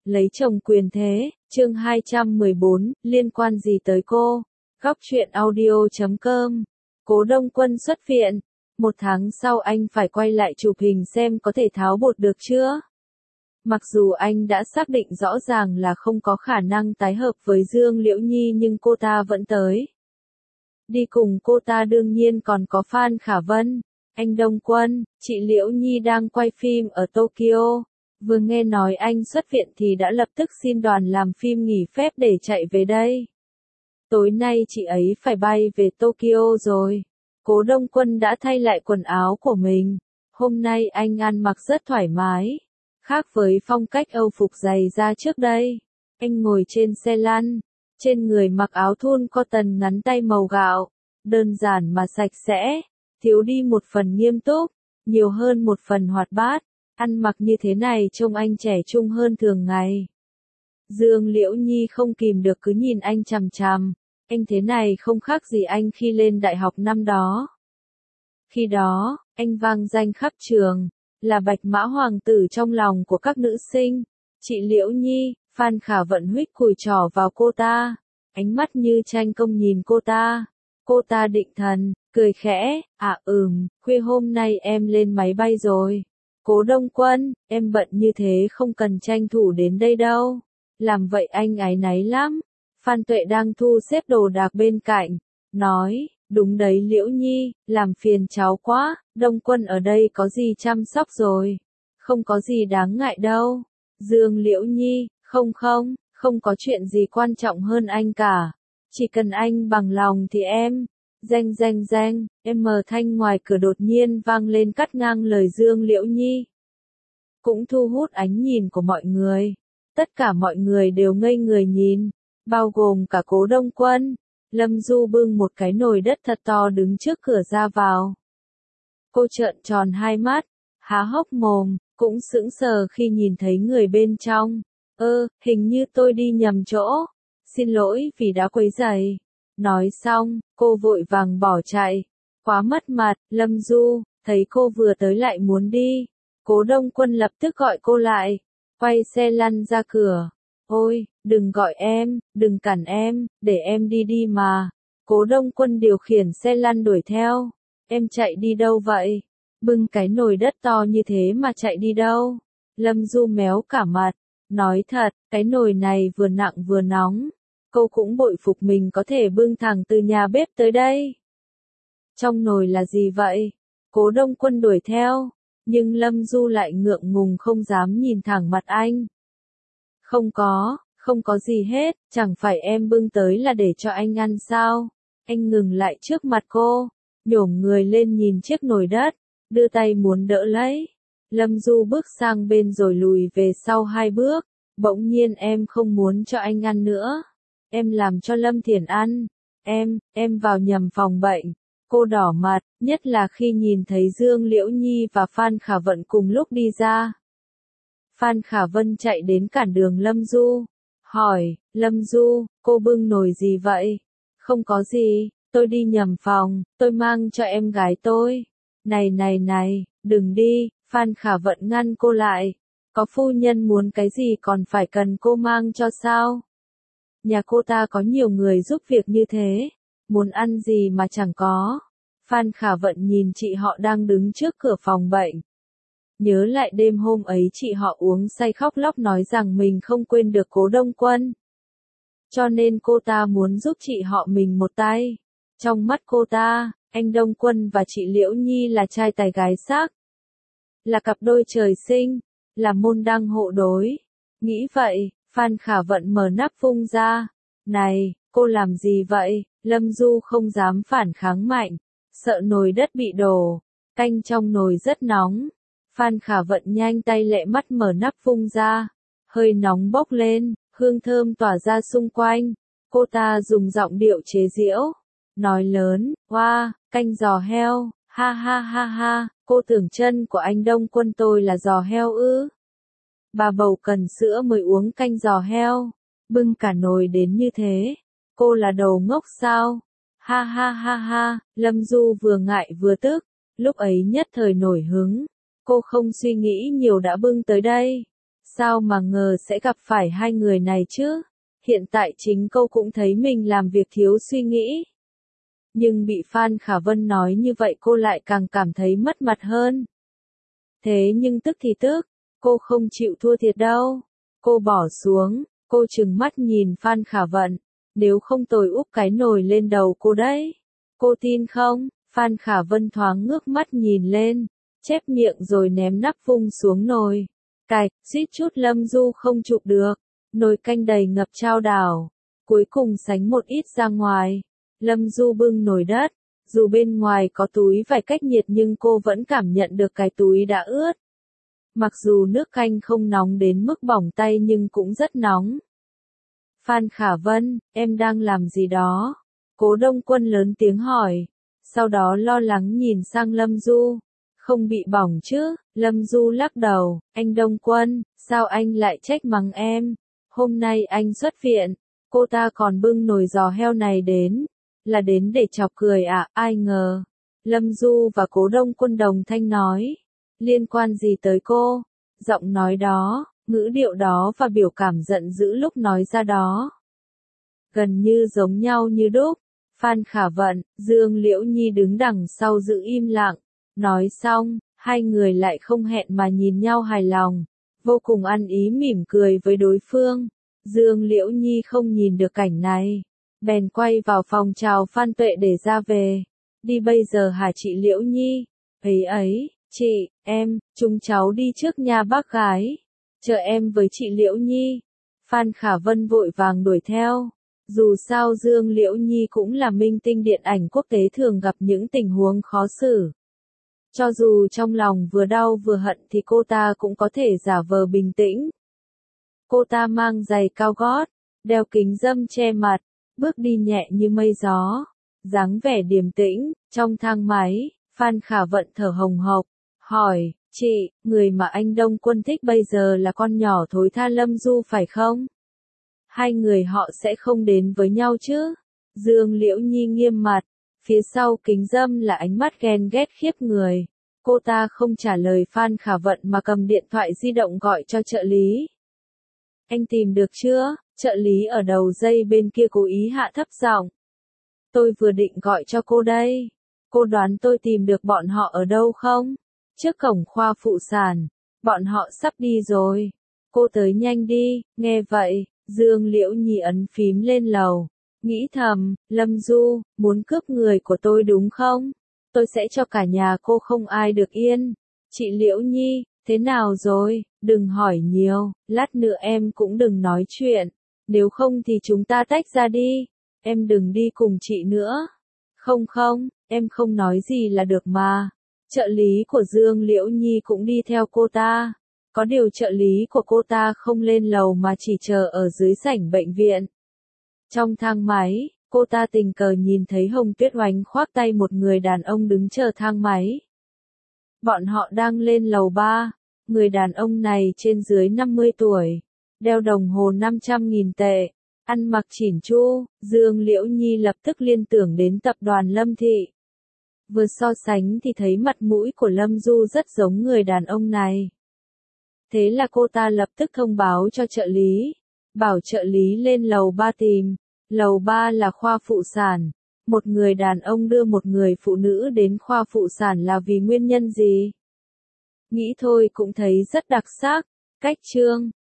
Lấy chồng quyền thế, chương 214, liên quan gì tới cô? Góc truyện audio.com. Cố Đông Quân xuất viện. 1 tháng sau anh phải quay lại chụp hình xem có thể tháo bột được chưa? Mặc dù anh đã xác định rõ ràng là không có khả năng tái hợp với Dương Liễu Nhi nhưng cô ta vẫn tới. Đi cùng cô ta đương nhiên còn có Phan Khả Vân. Anh Đông Quân, chị Liễu Nhi đang quay phim ở Tokyo. Vừa nghe nói anh xuất viện thì đã lập tức xin đoàn làm phim nghỉ phép để chạy về đây. Tối nay chị ấy phải bay về Tokyo rồi. Cố Đông Quân đã thay lại quần áo của mình. Hôm nay anh ăn mặc rất thoải mái. Khác với phong cách Âu phục dày da trước đây. Anh ngồi trên xe lăn. Trên người mặc áo thun cotton ngắn tay màu gạo. Đơn giản mà sạch sẽ. Thiếu đi một phần nghiêm túc. Nhiều hơn một phần hoạt bát. Ăn mặc như thế này trông anh trẻ trung hơn thường ngày. Dương Liễu Nhi không kìm được cứ nhìn anh chằm chằm. Anh thế này không khác gì anh khi lên đại học năm đó. Khi đó, anh vang danh khắp trường, là bạch mã hoàng tử trong lòng của các nữ sinh. Chị Liễu Nhi, Phan Khả Vận huých cùi trỏ vào cô ta, ánh mắt như tranh công nhìn cô ta. Cô ta định thần, cười khẽ, khuya hôm nay em lên máy bay rồi. Cố Đông Quân, em bận như thế không cần tranh thủ đến đây đâu. Làm vậy anh áy náy lắm. Phan Tuệ đang thu xếp đồ đạc bên cạnh, nói, đúng đấy Liễu Nhi, làm phiền cháu quá, Đông Quân ở đây có gì chăm sóc rồi. Không có gì đáng ngại đâu. Dương Liễu Nhi, không có chuyện gì quan trọng hơn anh cả. Chỉ cần anh bằng lòng thì em. Em mở thanh ngoài cửa đột nhiên vang lên cắt ngang lời Dương Liễu Nhi. Cũng thu hút ánh nhìn của mọi người. Tất cả mọi người đều ngây người nhìn, bao gồm cả Cố Đông Quân. Lâm Du bưng một cái nồi đất thật to đứng trước cửa ra vào. Cô trợn tròn hai mắt, há hốc mồm, cũng sững sờ khi nhìn thấy người bên trong. Hình như tôi đi nhầm chỗ. Xin lỗi vì đã quấy rầy. Nói xong, cô vội vàng bỏ chạy. Quá mất mặt, Lâm Du, thấy cô vừa tới lại muốn đi. Cố Đông Quân lập tức gọi cô lại. Quay xe lăn ra cửa. Ôi, đừng gọi em, đừng cản em, để em đi đi mà. Cố Đông Quân điều khiển xe lăn đuổi theo. Em chạy đi đâu vậy? Bưng cái nồi đất to như thế mà chạy đi đâu? Lâm Du méo cả mặt. Nói thật, cái nồi này vừa nặng vừa nóng. Cô cũng bội phục mình có thể bưng thẳng từ nhà bếp tới đây. Trong nồi là gì vậy? Cố Đông Quân đuổi theo. Nhưng Lâm Du lại ngượng ngùng không dám nhìn thẳng mặt anh. Không có gì hết, chẳng phải em bưng tới là để cho anh ăn sao? Anh ngừng lại trước mặt cô, nhổm người lên nhìn chiếc nồi đất, đưa tay muốn đỡ lấy. Lâm Du bước sang bên rồi lùi về sau 2 bước, bỗng nhiên em không muốn cho anh ăn nữa. Em làm cho Lâm Thiển ăn. Em vào nhầm phòng bệnh. Cô đỏ mặt, nhất là khi nhìn thấy Dương Liễu Nhi và Phan Khả Vận cùng lúc đi ra. Phan Khả Vân chạy đến cản đường Lâm Du. Hỏi, Lâm Du, cô bưng nồi gì vậy? Không có gì, tôi đi nhầm phòng, tôi mang cho em gái tôi. Này, đừng đi, Phan Khả Vận ngăn cô lại. Có phu nhân muốn cái gì còn phải cần cô mang cho sao? Nhà cô ta có nhiều người giúp việc như thế. Muốn ăn gì mà chẳng có. Phan Khả Vận nhìn chị họ đang đứng trước cửa phòng bệnh. Nhớ lại đêm hôm ấy chị họ uống say khóc lóc nói rằng mình không quên được Cố Đông Quân. Cho nên cô ta muốn giúp chị họ mình một tay. Trong mắt cô ta, anh Đông Quân và chị Liễu Nhi là trai tài gái sắc. Là cặp đôi trời sinh, là môn đăng hộ đối. Nghĩ vậy, Phan Khả Vận mở nắp vung ra. Này, cô làm gì vậy? Lâm Du không dám phản kháng mạnh, sợ nồi đất bị đổ. Canh trong nồi rất nóng. Phan Khả Vận nhanh tay lẹ mắt mở nắp vung ra. Hơi nóng bốc lên, hương thơm tỏa ra xung quanh. Cô ta dùng giọng điệu chế giễu, nói lớn, "Wow, canh giò heo, ha ha ha ha, cô tưởng chân của anh Đông Quân tôi là giò heo ư? Bà bầu cần sữa mới uống canh giò heo, bưng cả nồi đến như thế, cô là đầu ngốc sao?" Ha ha ha ha, Lâm Du vừa ngại vừa tức, lúc ấy nhất thời nổi hứng. Cô không suy nghĩ nhiều đã bưng tới đây. Sao mà ngờ sẽ gặp phải hai người này chứ? Hiện tại chính cô cũng thấy mình làm việc thiếu suy nghĩ. Nhưng bị Phan Khả Vân nói như vậy cô lại càng cảm thấy mất mặt hơn. Thế nhưng tức thì tức, cô không chịu thua thiệt đâu. Cô bỏ xuống, cô trừng mắt nhìn Phan Khả Vận. Nếu không tôi úp cái nồi lên đầu cô đấy. Cô tin không? Phan Khả Vân thoáng ngước mắt nhìn lên, chép miệng rồi ném nắp vung xuống nồi. Cạch, suýt chút Lâm Du không chụp được. Nồi canh đầy ngập chao đảo. Cuối cùng sánh một ít ra ngoài. Lâm Du bưng nồi đất. Dù bên ngoài có túi vải cách nhiệt nhưng cô vẫn cảm nhận được cái túi đã ướt. Mặc dù nước canh không nóng đến mức bỏng tay nhưng cũng rất nóng. Phan Khả Vân, em đang làm gì đó? Cố Đông Quân lớn tiếng hỏi. Sau đó lo lắng nhìn sang Lâm Du. Không bị bỏng chứ? Lâm Du lắc đầu. Anh Đông Quân, sao anh lại trách mắng em? Hôm nay anh xuất viện. Cô ta còn bưng nồi giò heo này đến. Là đến để chọc cười à? Ai ngờ. Lâm Du và Cố Đông Quân đồng thanh nói. Liên quan gì tới cô? Giọng nói đó, ngữ điệu đó và biểu cảm giận dữ lúc nói ra đó. Gần như giống nhau như đúc. Phan Khả Vận, Dương Liễu Nhi đứng đằng sau giữ im lặng. Nói xong, hai người lại không hẹn mà nhìn nhau hài lòng. Vô cùng ăn ý mỉm cười với đối phương. Dương Liễu Nhi không nhìn được cảnh này. Bèn quay vào phòng chào Phan Tuệ để ra về. Đi bây giờ hả chị Liễu Nhi? Ấy, chị, em, chúng cháu đi trước nhà bác gái. Chờ em với chị Liễu Nhi. Phan Khả Vân vội vàng đuổi theo. Dù sao Dương Liễu Nhi cũng là minh tinh điện ảnh quốc tế thường gặp những tình huống khó xử. Cho dù trong lòng vừa đau vừa hận thì cô ta cũng có thể giả vờ bình tĩnh. Cô ta mang giày cao gót, đeo kính râm che mặt, bước đi nhẹ như mây gió, dáng vẻ điềm tĩnh. Trong thang máy, Phan Khả Vận thở hồng hộc, hỏi, chị, người mà anh Đông Quân thích bây giờ là con nhỏ thối tha Lâm Du phải không? Hai người họ sẽ không đến với nhau chứ? Dương Liễu Nhi nghiêm mặt, phía sau kính râm là ánh mắt ghen ghét khiếp người. Cô ta không trả lời Phan Khả Vận mà cầm điện thoại di động gọi cho trợ lý. Anh tìm được chưa? Trợ lý ở đầu dây bên kia cố ý hạ thấp giọng. Tôi vừa định gọi cho cô đây. Cô đoán tôi tìm được bọn họ ở đâu không? Trước cổng khoa phụ sản. Bọn họ sắp đi rồi. Cô tới nhanh đi. Nghe vậy, Dương Liễu Nhi ấn phím lên lầu. Nghĩ thầm, Lâm Du, muốn cướp người của tôi đúng không? Tôi sẽ cho cả nhà cô không ai được yên. Chị Liễu Nhi, thế nào rồi? Đừng hỏi nhiều, lát nữa em cũng đừng nói chuyện. Nếu không thì chúng ta tách ra đi. Em đừng đi cùng chị nữa. Không, em không nói gì là được mà. Trợ lý của Dương Liễu Nhi cũng đi theo cô ta. Có điều trợ lý của cô ta không lên lầu mà chỉ chờ ở dưới sảnh bệnh viện. Trong thang máy, cô ta tình cờ nhìn thấy Hồng Tuyết Oánh khoác tay một người đàn ông đứng chờ thang máy. Bọn họ đang lên lầu 3. Người đàn ông này trên dưới 50 tuổi. Đeo đồng hồ 500.000 tệ. Ăn mặc chỉn chu. Dương Liễu Nhi lập tức liên tưởng đến tập đoàn Lâm Thị. Vừa so sánh thì thấy mặt mũi của Lâm Du rất giống người đàn ông này. Thế là cô ta lập tức thông báo cho trợ lý. Bảo trợ lý lên lầu 3 tìm. Lầu 3 là khoa phụ sản. Một người đàn ông đưa một người phụ nữ đến khoa phụ sản là vì nguyên nhân gì? Nghĩ thôi cũng thấy rất đặc sắc. Cách chương